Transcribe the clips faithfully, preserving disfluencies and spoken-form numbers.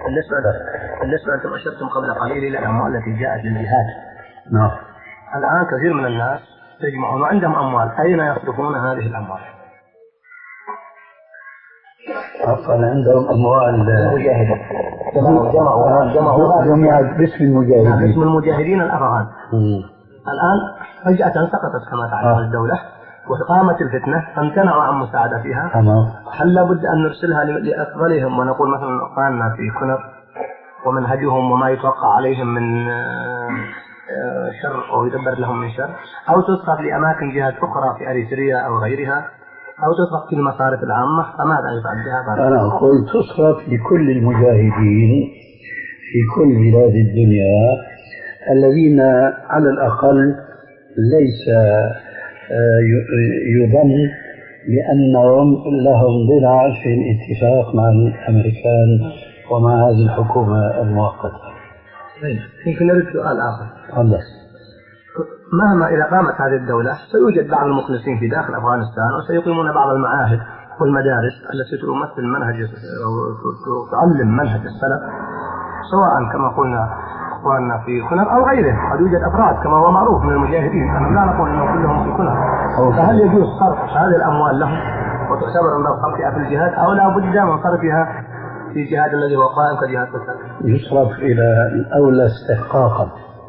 بالنسبة بالنسبة أنتم أشرتم قبل قليل إلى الأموال التي جاءت للجهاد. نعم. الآن كثير من الناس يجمعون وعندهم أموال، أين يصرفون هذه الأموال؟ أصلا عندهم أموال مجاهدة. جمعوا جمعوا جمعوا جمعت باسم المجاهدين. باسم المجاهدين الأفغان. الآن فجأة سقطت كما تعلم الدولة وقامت الفتنة فامتنعوا عن مساعدتها. هل لابد أن نرسلها لأفضلهم ونقول مثلا أخواننا في كنر ومنهجهم وما يتوقع عليهم من شر أو يدبر لهم من شر، أو تصرف لأماكن جهات أخرى في أريتريا أو غيرها، أو تصرف في المصارف العامة؟ فماذا يفعل بها؟ أنا أقول تصرف لكل المجاهدين في كل بلاد الدنيا الذين على الأقل ليس يظن بأنهم لهم ضلع في الاتفاق مع الأمريكان ومع هذه الحكومة المؤقتة. يمكن نريد سؤال آخر. الله. مهما إذا قامت هذه الدولة سيوجد بعض المخلصين في داخل أفغانستان وسيقيمون بعض المعاهد والمدارس التي تمثل منهج أو تعلم منهج السلف، سواء كما قلنا أخواننا في كنر أو غيره. قد يوجد أفراد كما هو معروف من المجاهدين، أنا لا نقول أنهم كلهم في كنر. فهل يجوز صرف هذه الأموال لهم وتعتبر أنها صرفها في الجهاد، أو لا بد من صرفها في الجهاد الذي هو قائم كجهاد السلف؟ يصرف إلى الأولى استحقاقا.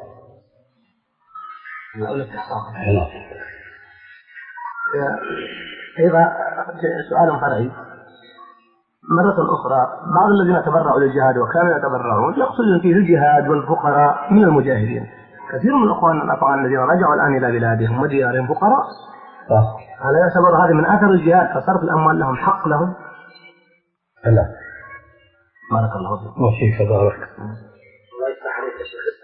الأولى استحقاقا. أيضا سؤال فرعي مرة أخرى، بعض الذين تبرعوا للجهاد وكانوا يتبرعون يقصدون فيه الجهاد والفقراء من المجاهدين. كثير من أخواننا الأفغان الذين رجعوا الآن إلى بلادهم وديارهم فقراء. هل يعتبر هذا من أثر الجهاد فصرف الأموال لهم حق لهم؟ لا. بارك الله فيك. وفيك بارك. الله يفتح عليك يا شيخ.